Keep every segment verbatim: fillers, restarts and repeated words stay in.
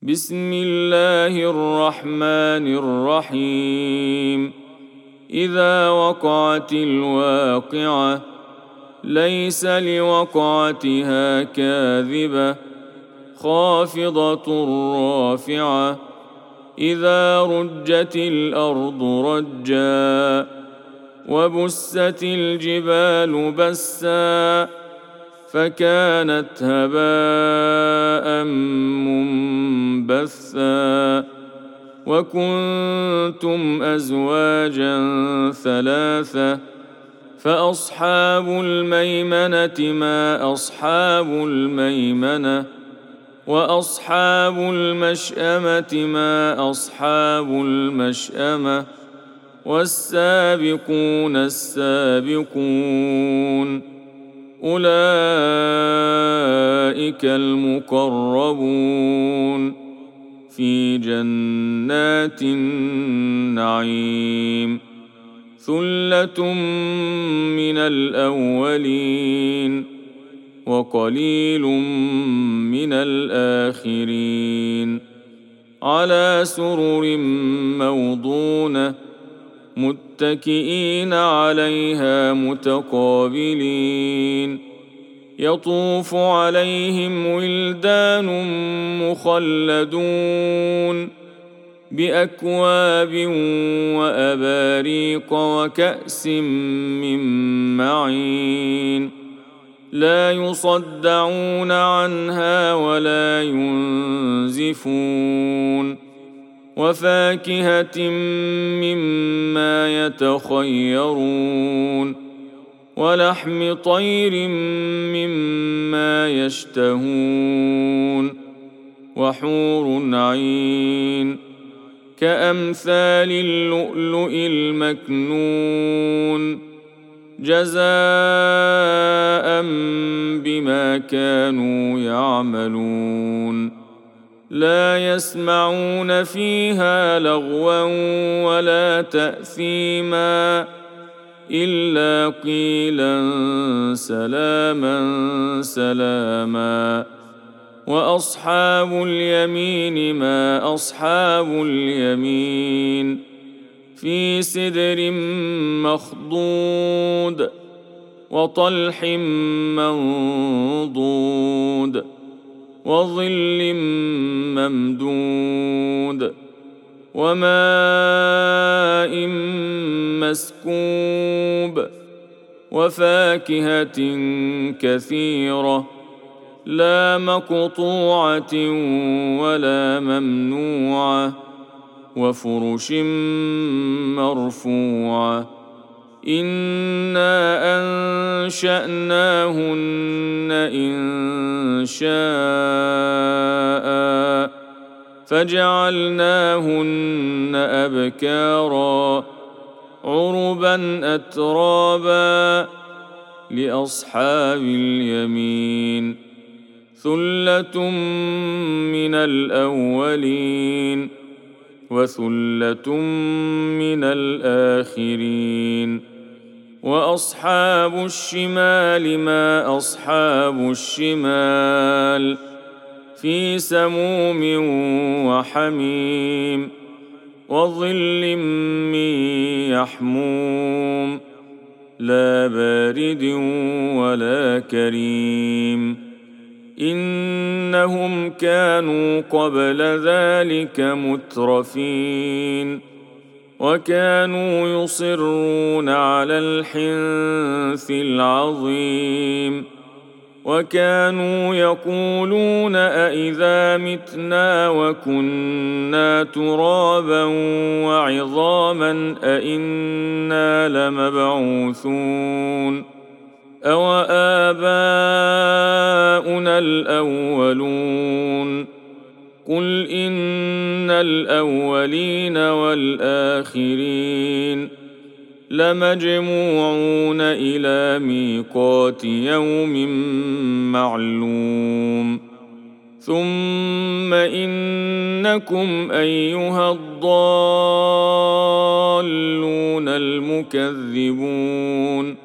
بسم الله الرحمن الرحيم إذا وقعت الواقعة ليس لوقعتها كاذبة خافضة رافعة إذا رجت الأرض رجا وبست الجبال بسا فكانت هباء منبثا وكنتم أزواجا ثلاثة فأصحاب الميمنة ما أصحاب الميمنة وأصحاب المشأمة ما أصحاب المشأمة والسابقون السابقون أولئك المقربون في جنات النعيم ثلة من الأولين وقليل من الآخرين على سرر موضونة متكئين عليها متقابلين يطوف عليهم ولدان مخلدون بأكواب وأباريق وكأس من معين لا يصدعون عنها ولا ينزفون وفاكهة مما يتخيرون ولحم طير مما يشتهون وحور عين كأمثال اللؤلؤ المكنون جزاء بما كانوا يعملون لا يسمعون فيها لغوا ولا تأثيما إلا قيلا سلاما سلاما وأصحاب اليمين ما أصحاب اليمين في سدر مخضود وطلح منضود وظل ممدود وماء مسكوب وفاكهة كثيرة لا مقطوعة ولا ممنوعة وفرش مرفوعة إنا أنشأناهن إن شاء فجعلناهن أبكارا عربا أترابا لأصحاب اليمين ثلة من الأولين وثلة من الآخرين وأصحاب الشمال ما أصحاب الشمال في سموم وحميم وظل من يحموم لا بارد ولا كريم إنهم كانوا قبل ذلك مترفين وكانوا يصرون على الحنث العظيم وكانوا يقولون أإذا متنا وكنا ترابا وعظاما أإنا لمبعوثون أوآباؤنا الأولون قل إن الأولين والآخرين لمجموعون إلى ميقات يوم معلوم ثم إنكم أيها الضالون المكذبون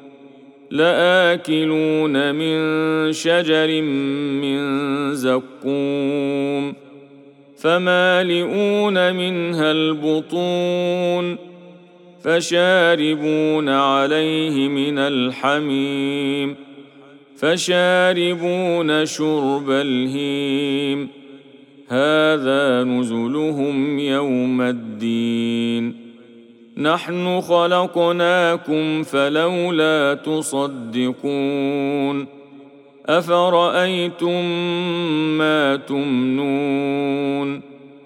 لآكلون من شجر من زقوم فمالئون منها البطون فشاربون عليه من الحميم فشاربون شرب الهيم هذا نزلهم يوم الدين نحن خلقناكم فلولا تصدقون أفرأيتم ما تمنون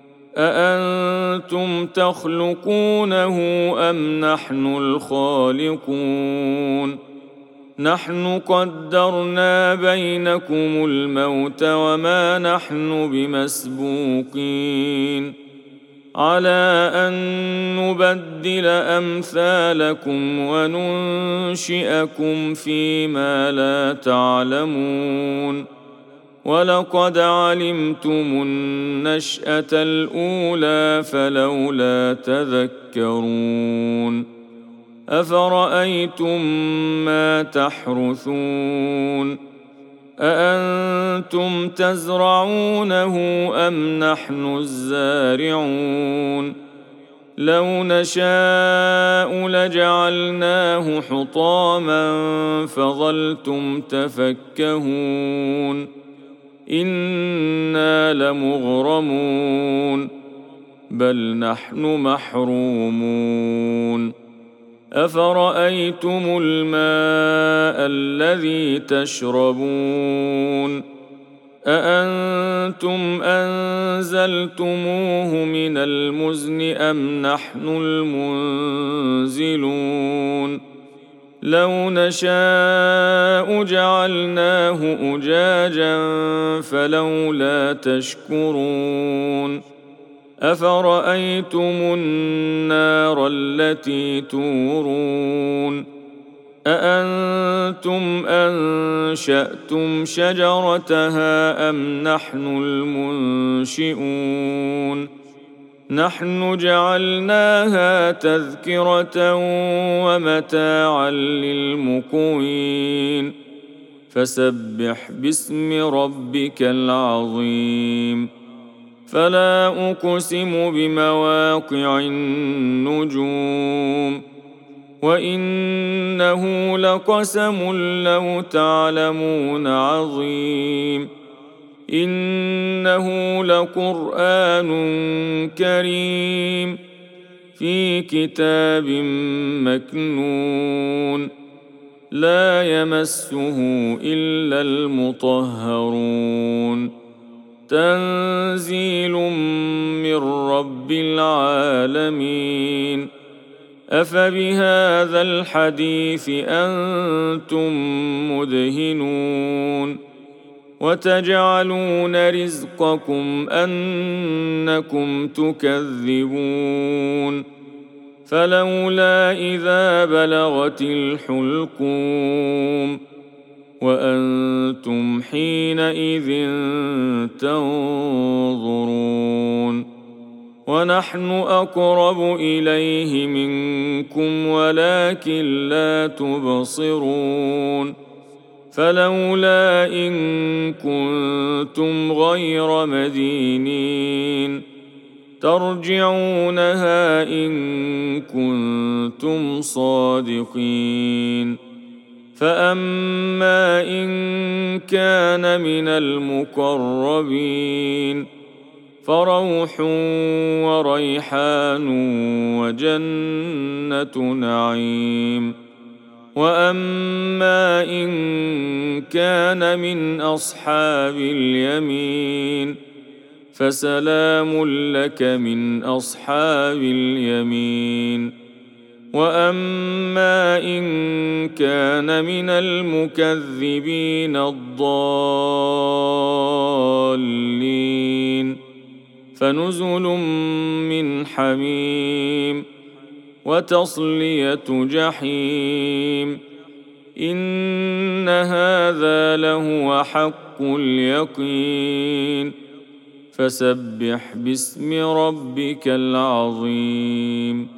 أأنتم تخلقونه أم نحن الخالقون نحن قدرنا بينكم الموت وما نحن بمسبوقين على أن نبدل أمثالكم وننشئكم فيما لا تعلمون ولقد علمتم النشأة الأولى فلولا تذكرون أفرأيتم ما تحرثون أأنتم تزرعونه أم نحن الزارعون لو نشاء لجعلناه حطاما فظلتم تفكهون إنا لمغرمون بل نحن محرومون أفرأيتم الماء الذي تشربون أأنتم أنزلتموه من المزن أم نحن المنزلون لو نشاء جعلناه أجاجا فلولا تشكرون أفرأيتم النار التي تورون أأنتم أنشأتم شجرتها أم نحن المنشئون نحن جعلناها تذكرة ومتاعا للمقوين فسبح باسم ربك العظيم فلا أقسم بمواقع النجوم وإنه لقسم لو تعلمون عظيم إنه لقرآن كريم في كتاب مكنون لا يمسه إلا المطهرون تنزيل من رب العالمين أفبهذا الحديث أنتم مدهنون وتجعلون رزقكم أنكم تكذبون فلولا إذا بلغت الحلقوم وأنتم حينئذ تنظرون ونحن أقرب إليه منكم ولكن لا تبصرون فلولا إن كنتم غير مدينين ترجعونها إن كنتم صادقين فأما إن كان من المقربين فروح وريحان وجنة نعيم وأما إن كان من أصحاب اليمين فسلام لك من أصحاب اليمين وأما إن كان من المكذبين الضالين فنزل من حميم وتصلية جحيم إن هذا لهو حق اليقين فسبح باسم ربك العظيم